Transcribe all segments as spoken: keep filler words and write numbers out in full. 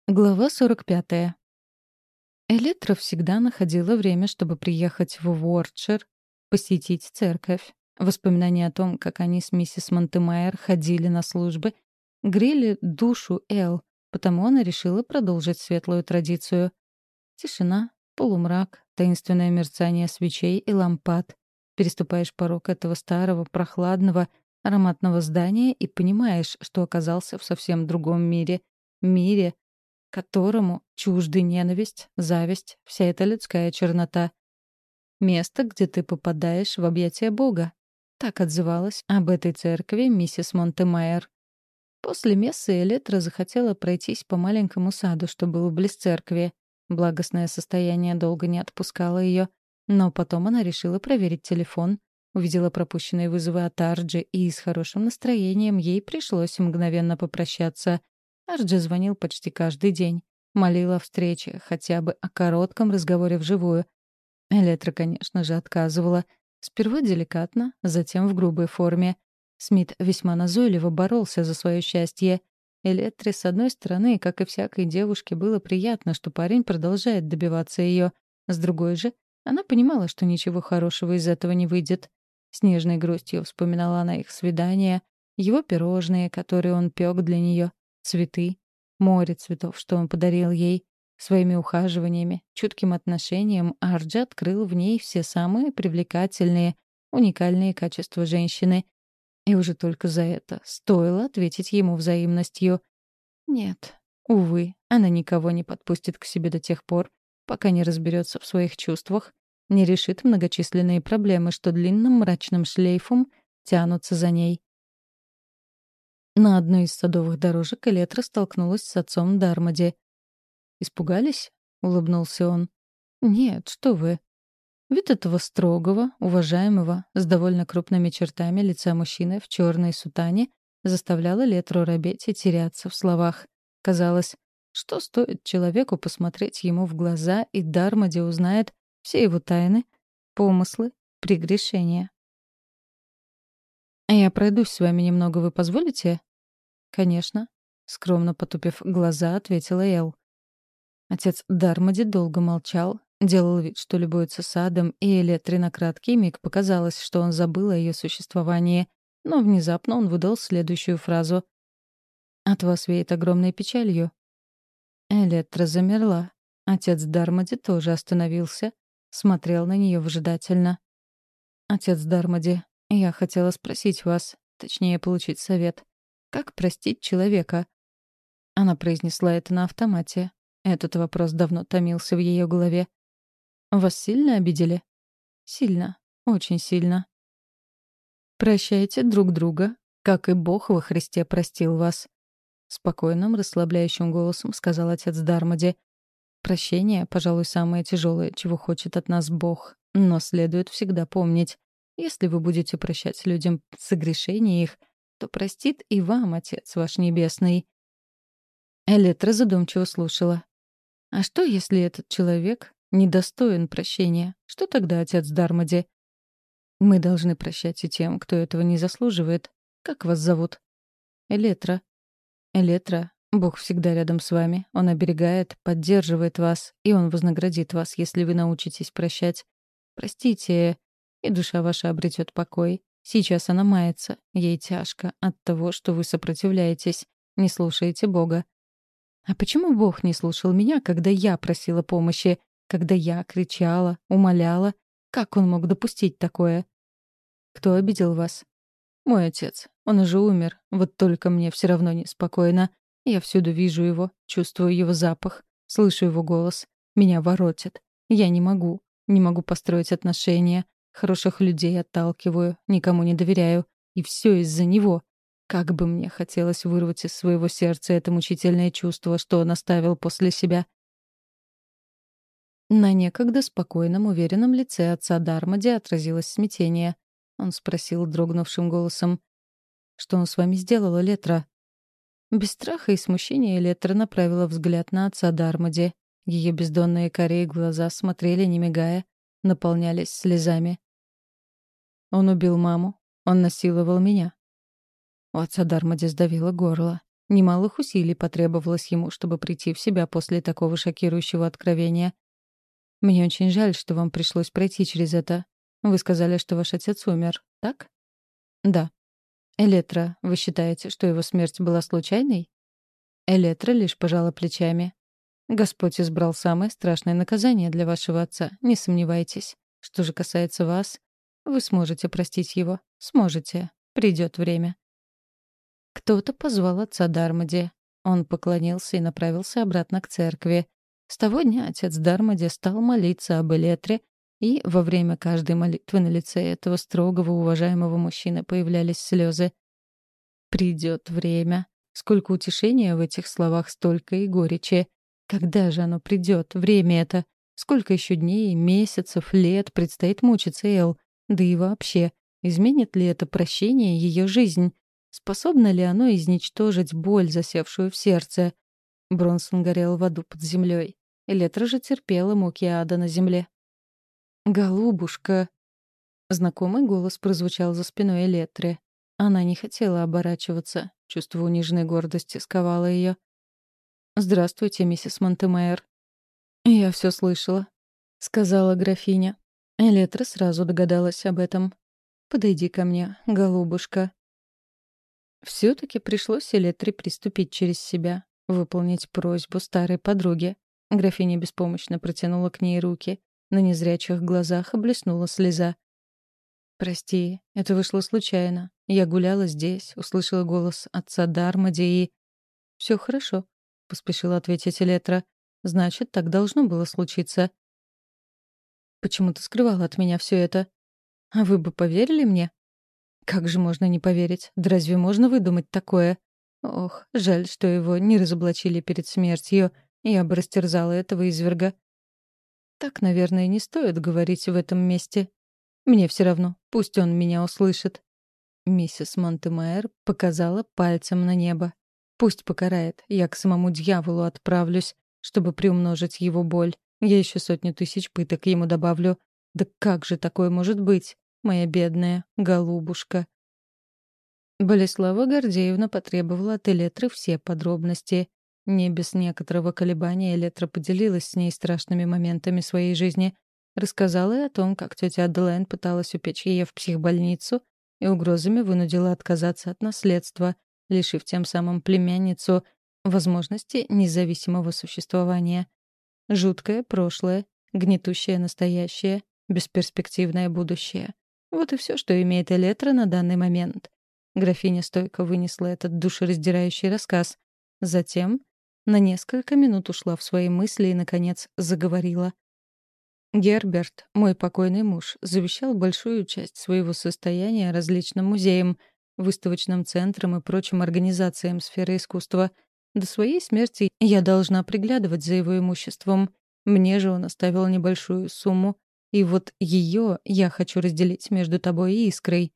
Глава сорок пятая. Электра всегда находила время, чтобы приехать в Уордшир, посетить церковь. Воспоминания о том, как они с миссис Монтемайер ходили на службы, грели душу Эл, потому она решила продолжить светлую традицию. Тишина, полумрак, таинственное мерцание свечей и лампад. Переступаешь порог этого старого, прохладного, ароматного здания и понимаешь, что оказался в совсем другом мире. Мире, которому чужды ненависть, зависть, вся эта людская чернота. Место, где ты попадаешь в объятия Бога. Так отзывалась об этой церкви миссис Монтемайер. После мессы Элетра захотела пройтись по маленькому саду, что было близ церкви. Благостное состояние долго не отпускало ее, но потом она решила проверить телефон, увидела пропущенные вызовы от Арджи, и с хорошим настроением ей пришлось мгновенно попрощаться. Арджи звонил почти каждый день, молил о встрече, хотя бы о коротком разговоре вживую. Электра, конечно же, отказывала. Сперва деликатно, затем в грубой форме. Смит весьма назойливо боролся за свое счастье. Электре, с одной стороны, как и всякой девушке, было приятно, что парень продолжает добиваться ее. С другой же, она понимала, что ничего хорошего из этого не выйдет. С нежной грустью вспоминала она их свидания, его пирожные, которые он пек для нее, цветы, море цветов, что он подарил ей. Своими ухаживаниями, чутким отношением Арджи открыл в ней все самые привлекательные, уникальные качества женщины. И уже только за это стоило ответить ему взаимностью. Нет, увы, она никого не подпустит к себе до тех пор, пока не разберется в своих чувствах, не решит многочисленные проблемы, что длинным мрачным шлейфом тянутся за ней. На одной из садовых дорожек Элетра столкнулась с отцом Дармоди. «Испугались?» — улыбнулся он. «Нет, что вы». Вид этого строгого, уважаемого, с довольно крупными чертами лица мужчины в черной сутане заставлял Элетру робеть и теряться в словах. Казалось, что стоит человеку посмотреть ему в глаза, и Дармоди узнает все его тайны, помыслы, прегрешения. «Я пройдусь с вами немного, вы позволите?» «Конечно», — скромно потупив глаза, ответила Эл. Отец Дармоди долго молчал, делал вид, что любуется садом, и Элетре на краткий миг показалось, что он забыл о ее существовании, но внезапно он выдал следующую фразу. «От вас веет огромной печалью». Элетра замерла. Отец Дармоди тоже остановился, смотрел на нее выжидательно. «Отец Дармоди, я хотела спросить вас, точнее, получить совет. Как простить человека?» Она произнесла это на автомате. Этот вопрос давно томился в ее голове. «Вас сильно обидели?» «Сильно. Очень сильно». «Прощайте друг друга, как и Бог во Христе простил вас», — спокойным, расслабляющим голосом сказал отец Дармоди. «Прощение, пожалуй, самое тяжелое, чего хочет от нас Бог. Но следует всегда помнить, если вы будете прощать людям согрешения их, то простит и вам Отец ваш Небесный». Элетра задумчиво слушала. «А что, если этот человек недостоин прощения? Что тогда, отец Дармоди?» «Мы должны прощать и тем, кто этого не заслуживает. Как вас зовут?» «Элетра». «Элетра, Бог всегда рядом с вами. Он оберегает, поддерживает вас, и Он вознаградит вас, если вы научитесь прощать. Простите, и душа ваша обретет покой. Сейчас она мается, ей тяжко от того, что вы сопротивляетесь, не слушаете Бога. А почему Бог не слушал меня, когда я просила помощи, когда я кричала, умоляла? Как он мог допустить такое? Кто обидел вас? Мой отец. Он уже умер, вот только мне все равно неспокойно. Я всюду вижу его, чувствую его запах, слышу его голос. Меня воротит. Я не могу, не могу построить отношения. Хороших людей отталкиваю, никому не доверяю. И все из-за него. Как бы мне хотелось вырвать из своего сердца это мучительное чувство, что он оставил после себя. На некогда спокойном, уверенном лице отца Дармоди отразилось смятение. Он спросил дрогнувшим голосом: «Что он с вами сделал, Элетра?» Без страха и смущения Элетра направила взгляд на отца Дармоди. Ее бездонные карие глаза смотрели, не мигая, наполнялись слезами. «Он убил маму. Он насиловал меня». У отца Дармоди сдавило горло. Немалых усилий потребовалось ему, чтобы прийти в себя после такого шокирующего откровения. «Мне очень жаль, что вам пришлось пройти через это. Вы сказали, что ваш отец умер, так?» «Да». «Электра, вы считаете, что его смерть была случайной?» Электра лишь пожала плечами. «Господь избрал самое страшное наказание для вашего отца, не сомневайтесь. Что же касается вас, вы сможете простить его. Сможете. Придет время». Кто-то позвал отца Дармоди. Он поклонился и направился обратно к церкви. С того дня отец Дармоди стал молиться об Элетре, и во время каждой молитвы на лице этого строгого уважаемого мужчины появлялись слезы. «Придет время». Сколько утешения в этих словах, столько и горечи. Когда же оно придет, время это? Сколько еще дней, месяцев, лет предстоит мучиться Эл? Да и вообще, изменит ли это прощение ее жизнь? Способно ли оно изничтожить боль, засевшую в сердце? Бронсон горел в аду под землей. Элетра же терпела муки ада на земле. «Голубушка!» Знакомый голос прозвучал за спиной Элетры. Она не хотела оборачиваться. Чувство униженной гордости сковало ее. «Здравствуйте, миссис Монтемейр». «Я все слышала», — сказала графиня. Элетра сразу догадалась об этом. «Подойди ко мне, голубушка». Все-таки пришлось Элетре приступить через себя, выполнить просьбу старой подруги. Графиня беспомощно протянула к ней руки. На незрячих глазах блеснула слеза. «Прости, это вышло случайно. Я гуляла здесь, услышала голос отца Дармоди и...» «Все хорошо», — поспешила ответить Элетра. «Значит, так должно было случиться». «Почему ты скрывала от меня все это? А вы бы поверили мне?» «Как же можно не поверить? Да разве можно выдумать такое? Ох, жаль, что его не разоблачили перед смертью. Я бы растерзала этого изверга». «Так, наверное, не стоит говорить в этом месте. Мне все равно, пусть он меня услышит». Миссис Монтемейр показала пальцем на небо. «Пусть покарает, я к самому дьяволу отправлюсь, чтобы приумножить его боль. Я еще сотню тысяч пыток ему добавлю. Да как же такое может быть, моя бедная голубушка?» Болеслава Гордеевна потребовала от Элетры все подробности. Не без некоторого колебания Элетра поделилась с ней страшными моментами своей жизни. Рассказала и о том, как тетя Аделайн пыталась упечь ее в психбольницу и угрозами вынудила отказаться от наследства, лишив тем самым племянницу возможности независимого существования. Жуткое прошлое, гнетущее настоящее, бесперспективное будущее. Вот и все, что имеет Элетра на данный момент. Графиня стойко вынесла этот душераздирающий рассказ. Затем на несколько минут ушла в свои мысли и, наконец, заговорила. Герберт, мой покойный муж, завещал большую часть своего состояния различным музеям, выставочным центрам и прочим организациям сферы искусства. До своей смерти я должна приглядывать за его имуществом. Мне же он оставил небольшую сумму, и вот ее я хочу разделить между тобой и Искрой.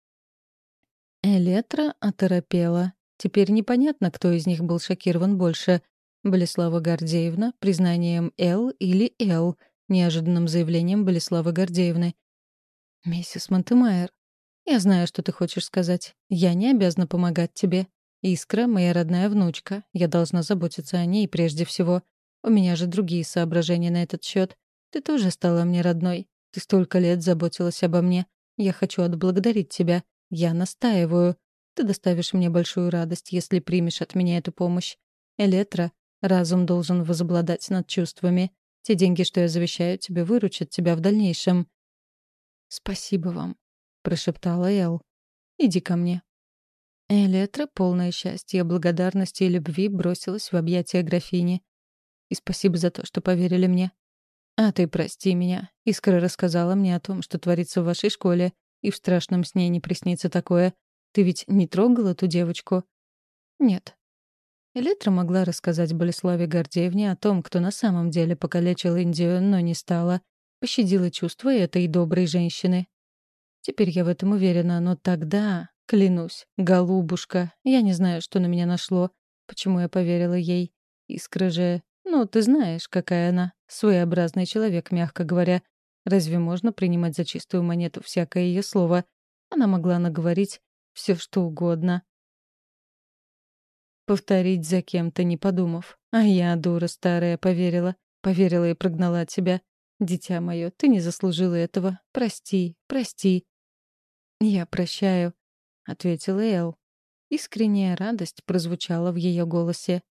Элетра оторопела. Теперь непонятно, кто из них был шокирован больше. Болеслава Гордеевна признанием Л или Л, неожиданным заявлением Болеславы Гордеевны. «Миссис Монтемайер, я знаю, что ты хочешь сказать. Я не обязана помогать тебе. Искра — моя родная внучка. Я должна заботиться о ней прежде всего. У меня же другие соображения на этот счет. Ты тоже стала мне родной. Ты столько лет заботилась обо мне. Я хочу отблагодарить тебя. Я настаиваю. Ты доставишь мне большую радость, если примешь от меня эту помощь. Элетра, разум должен возобладать над чувствами. Те деньги, что я завещаю тебе, выручат тебя в дальнейшем». «Спасибо вам», — прошептала Эл. «Иди ко мне». Элетра, полное счастья, благодарности и любви, бросилась в объятия графини. «И спасибо за то, что поверили мне. А ты прости меня. Искра рассказала мне о том, что творится в вашей школе, и в страшном сне не приснится такое. Ты ведь не трогала ту девочку?» «Нет». Элетра могла рассказать Болеславе Гордеевне о том, кто на самом деле покалечил Индию, но не стала. Пощадила чувства этой доброй женщины. Теперь я в этом уверена, но тогда, клянусь, голубушка, я не знаю, что на меня нашло, почему я поверила ей. Искра же, ну, ты знаешь, какая она, своеобразный человек, мягко говоря. Разве можно принимать за чистую монету всякое ее слово? Она могла наговорить все, что угодно. Повторить за кем-то, не подумав. А я, дура старая, поверила. Поверила и прогнала от тебя. Дитя мое, ты не заслужила этого. Прости, прости. Я прощаю, — ответила Эл. Искренняя радость прозвучала в ее голосе.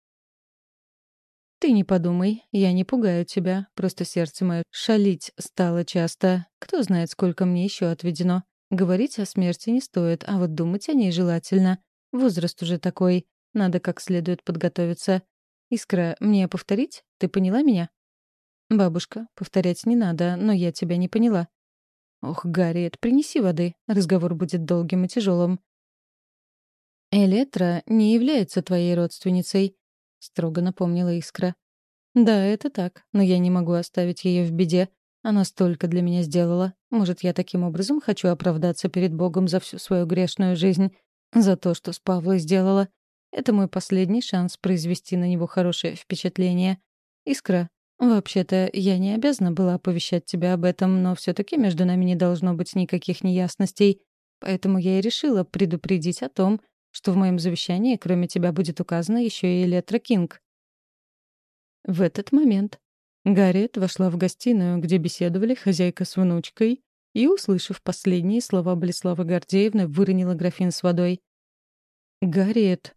«Ты не подумай, я не пугаю тебя, просто сердце мое шалить стало часто. Кто знает, сколько мне еще отведено. Говорить о смерти не стоит, а вот думать о ней желательно. Возраст уже такой, надо как следует подготовиться. Искра, мне повторить? Ты поняла меня?» «Бабушка, повторять не надо, но я тебя не поняла». «Ох, Гарриет, принеси воды, разговор будет долгим и тяжелым». «Элетра не является твоей родственницей», — строго напомнила Искра. «Да, это так, но я не могу оставить ее в беде. Она столько для меня сделала. Может, я таким образом хочу оправдаться перед Богом за всю свою грешную жизнь, за то, что с Павлой сделала. Это мой последний шанс произвести на него хорошее впечатление. Искра, вообще-то я не обязана была оповещать тебя об этом, но все-таки между нами не должно быть никаких неясностей. Поэтому я и решила предупредить о том, что в моем завещании, кроме тебя, будет указана еще и Элетра Кинг». В этот момент Гарриет вошла в гостиную, где беседовали хозяйка с внучкой, и, услышав последние слова Болеславы Гордеевны, выронила графин с водой. «Гарриет!»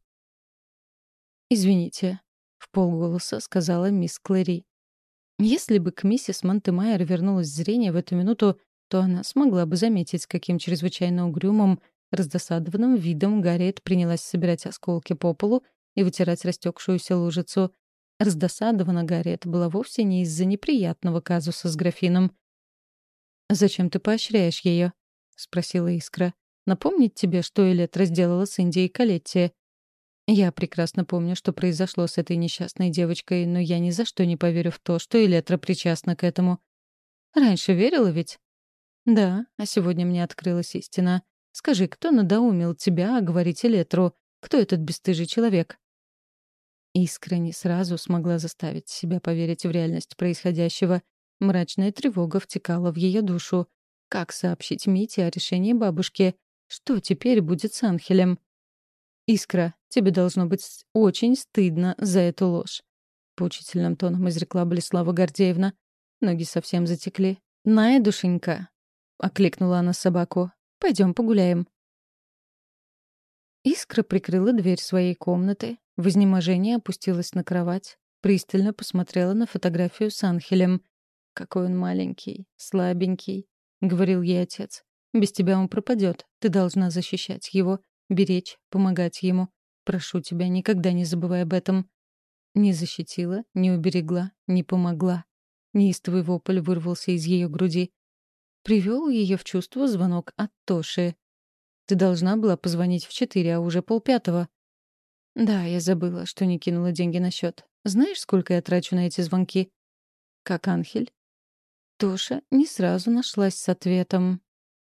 «Извините», — в полголоса сказала мисс Клэри. Если бы к миссис Монтемайер вернулось зрение в эту минуту, то она смогла бы заметить, с каким чрезвычайно угрюмым, раздосадованным видом Гарриет принялась собирать осколки по полу и вытирать растекшуюся лужицу. Раздосадована Гарриет была вовсе не из-за неприятного казуса с графином. «Зачем ты поощряешь ее?» — спросила Искра. «Напомнить тебе, что Элетра сделала с Индией Калетти?» «Я прекрасно помню, что произошло с этой несчастной девочкой, но я ни за что не поверю в то, что Элетра причастна к этому». «Раньше верила ведь?» «Да, а сегодня мне открылась истина. Скажи, кто надоумил тебя оговорить Элетру? Кто этот бесстыжий человек?» Искра не сразу смогла заставить себя поверить в реальность происходящего. Мрачная тревога втекала в ее душу. Как сообщить Мите о решении бабушки? Что теперь будет с Анхелем? «Искра, тебе должно быть очень стыдно за эту ложь», — поучительным тоном изрекла Болеслава Гордеевна. Ноги совсем затекли. «Ная, душенька», — окликнула она собаку. «Пойдем погуляем». Искра прикрыла дверь своей комнаты, в изнеможении опустилась на кровать, пристально посмотрела на фотографию с Анхелем. «Какой он маленький, слабенький», — говорил ей отец. «Без тебя он пропадет. Ты должна защищать его, беречь, помогать ему. Прошу тебя, никогда не забывай об этом». Не защитила, не уберегла, не помогла. Неистовый вопль вырвался из ее груди. Привел ее в чувство звонок от Тоши. «Ты должна была позвонить в четыре, а уже полпятого». «Да, я забыла, что не кинула деньги на счет. Знаешь, сколько я трачу на эти звонки?» «Как Анхель?» Тоша не сразу нашлась с ответом.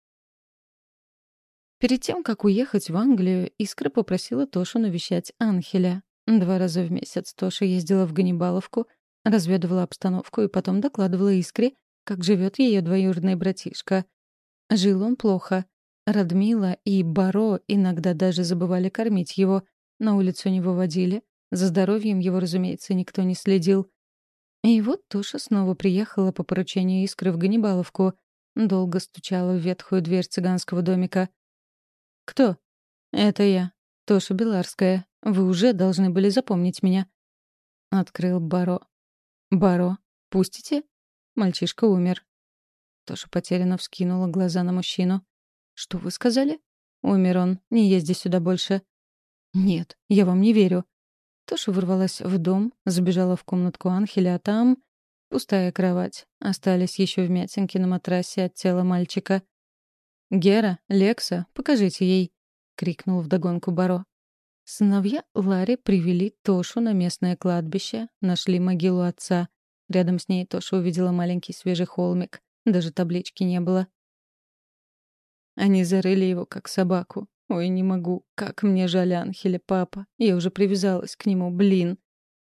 Перед тем, как уехать в Англию, Искра попросила Тошу навещать Анхеля. Два раза в месяц Тоша ездила в Ганнибаловку, разведывала обстановку и потом докладывала Искре, как живет ее двоюродный братишка. Жил он плохо. Радмила и Баро иногда даже забывали кормить его, на улицу не выводили. За здоровьем его, разумеется, никто не следил. И вот Тоша снова приехала по поручению Искры в Ганнибаловку. Долго стучала в ветхую дверь цыганского домика. «Кто?» «Это я, Тоша Беларская. Вы уже должны были запомнить меня». Открыл Баро. «Баро, пустите?» Мальчишка умер. Тоша потерянно вскинула глаза на мужчину. «Что вы сказали?» «Умер он. Не езди сюда больше». «Нет, я вам не верю». Тоша ворвалась в дом, забежала в комнатку Анхеля, а там пустая кровать. Остались еще вмятинки на матрасе от тела мальчика. «Гера, Лекса, покажите ей!» — крикнул вдогонку Баро. Сыновья Ларри привели Тошу на местное кладбище, нашли могилу отца. Рядом с ней Тоша увидела маленький свежий холмик. Даже таблички не было. Они зарыли его, как собаку. Ой, не могу. Как мне жаль Анхеля, папа. Я уже привязалась к нему, блин.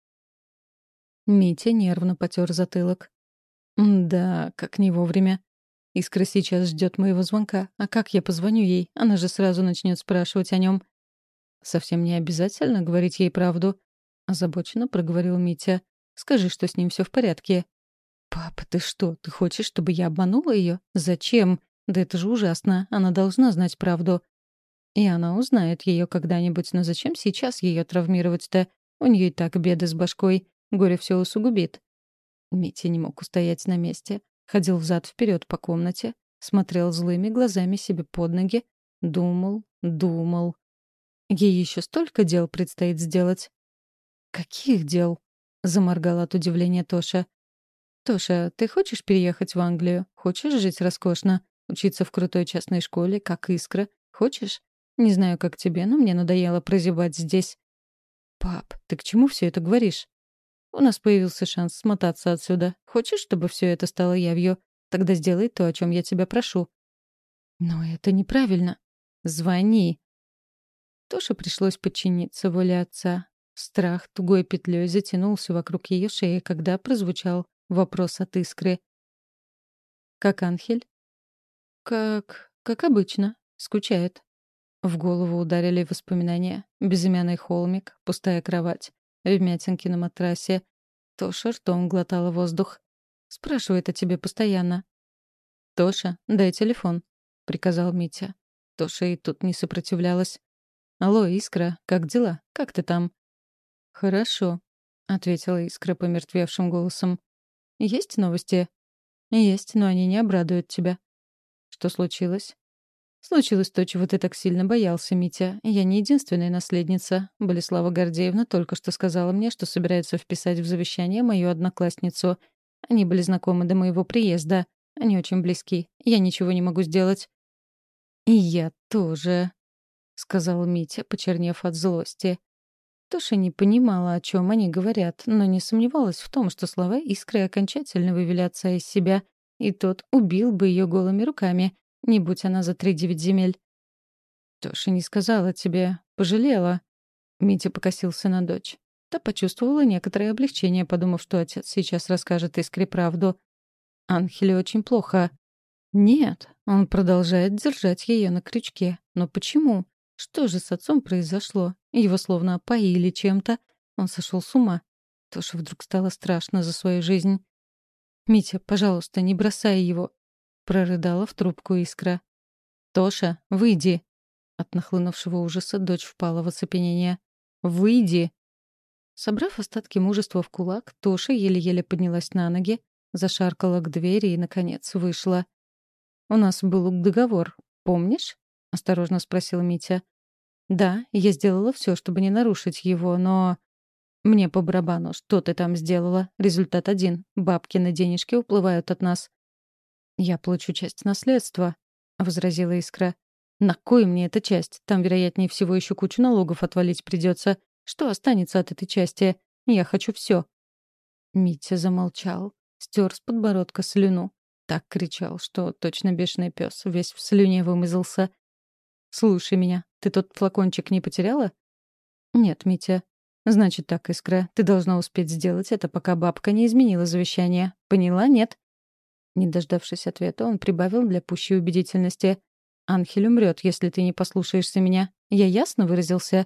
Митя нервно потер затылок. Да, как не вовремя. Искра сейчас ждет моего звонка. А как я позвоню ей? Она же сразу начнет спрашивать о нем. «Совсем не обязательно говорить ей правду», — озабоченно проговорил Митя. «Скажи, что с ним все в порядке». «Папа, ты что, ты хочешь, чтобы я обманула ее? Зачем? Да это же ужасно. Она должна знать правду». «И она узнает ее когда-нибудь, но зачем сейчас ее травмировать-то? У нее и так беды с башкой. Горе все усугубит». Митя не мог устоять на месте. Ходил взад-вперед по комнате, смотрел злыми глазами себе под ноги, думал, думал. Ей еще столько дел предстоит сделать. «Каких дел?» — заморгал от удивления Тоша. «Тоша, ты хочешь переехать в Англию? Хочешь жить роскошно? Учиться в крутой частной школе, как Искра? Хочешь? Не знаю, как тебе, но мне надоело прозябать здесь». «Пап, ты к чему все это говоришь?» «У нас появился шанс смотаться отсюда. Хочешь, чтобы все это стало явью? Тогда сделай то, о чем я тебя прошу». «Но это неправильно. Звони». Тоше пришлось подчиниться воле отца. Страх тугой петлей затянулся вокруг ее шеи, когда прозвучал вопрос от Искры. «Как Анхель?» «Как... как обычно. Скучает». В голову ударили воспоминания. Безымянный холмик, пустая кровать, вмятинки на матрасе. Тоша ртом глотала воздух. «Спрашивает о тебе постоянно». «Тоша, дай телефон», — приказал Митя. Тоша и тут не сопротивлялась. «Алло, Искра, как дела? Как ты там?» «Хорошо», — ответила Искра помертвевшим голосом. «Есть новости?» «Есть, но они не обрадуют тебя». «Что случилось?» «Случилось то, чего ты так сильно боялся, Митя. Я не единственная наследница. Болеслава Гордеевна только что сказала мне, что собирается вписать в завещание мою одноклассницу. Они были знакомы до моего приезда. Они очень близки. Я ничего не могу сделать». «И я тоже», — сказал Митя, почернев от злости. Тоша не понимала, о чем они говорят, но не сомневалась в том, что слова Искры окончательно вывели отца из себя, и тот убил бы ее голыми руками, не будь она за три девять земель. «Тоша не сказала тебе, пожалела». Митя покосился на дочь. Та почувствовала некоторое облегчение, подумав, что отец сейчас расскажет Искре правду. Анхеле очень плохо. Нет, он продолжает держать ее на крючке. Но почему? Что же с отцом произошло? Его словно опоили чем-то. Он сошел с ума. Тоше вдруг стало страшно за свою жизнь. «Митя, пожалуйста, не бросай его», — прорыдала в трубку Искра. «Тоша, выйди!» От нахлынувшего ужаса дочь впала в оцепенение. «Выйди!» Собрав остатки мужества в кулак, Тоша еле-еле поднялась на ноги, зашаркала к двери и, наконец, вышла. «У нас был договор, помнишь?» — осторожно спросил Митя. «Да, я сделала все, чтобы не нарушить его, но...» «Мне по барабану, что ты там сделала? Результат один. Бабкины денежки уплывают от нас». «Я получу часть наследства», — возразила Искра. «На кой мне эта часть? Там, вероятнее всего, еще кучу налогов отвалить придется. Что останется от этой части? Я хочу все». Митя замолчал, стер с подбородка слюну. Так кричал, что точно бешеный пес весь в слюне вымазался. «Слушай меня, ты тот флакончик не потеряла?» «Нет, Митя». «Значит так, Искра, ты должна успеть сделать это, пока бабка не изменила завещание. Поняла, нет?» Не дождавшись ответа, он прибавил для пущей убедительности. «Анхель умрет, если ты не послушаешься меня. Я ясно выразился?»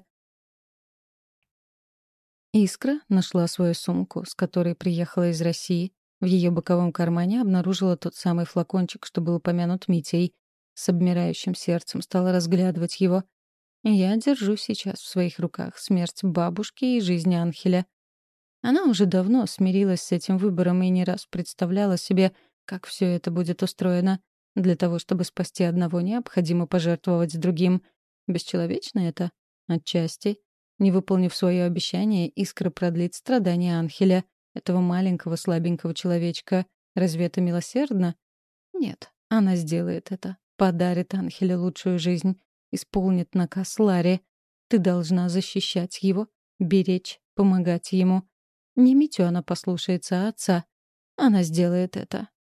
Искра нашла свою сумку, с которой приехала из России. В ее боковом кармане обнаружила тот самый флакончик, что был упомянут Митей. С обмирающим сердцем стала разглядывать его. Я держу сейчас в своих руках смерть бабушки и жизнь Анхеля. Она уже давно смирилась с этим выбором и не раз представляла себе, как все это будет устроено. Для того, чтобы спасти одного, необходимо пожертвовать другим. Бесчеловечно это? Отчасти. Не выполнив свое обещание, Искра продлит страдания Анхеля, этого маленького слабенького человечка. Разве это милосердно? Нет, она сделает это. Подарит Анхелю лучшую жизнь. Исполнит наказ Ларе. Ты должна защищать его, беречь, помогать ему. Не Митю она послушается, а отца. Она сделает это.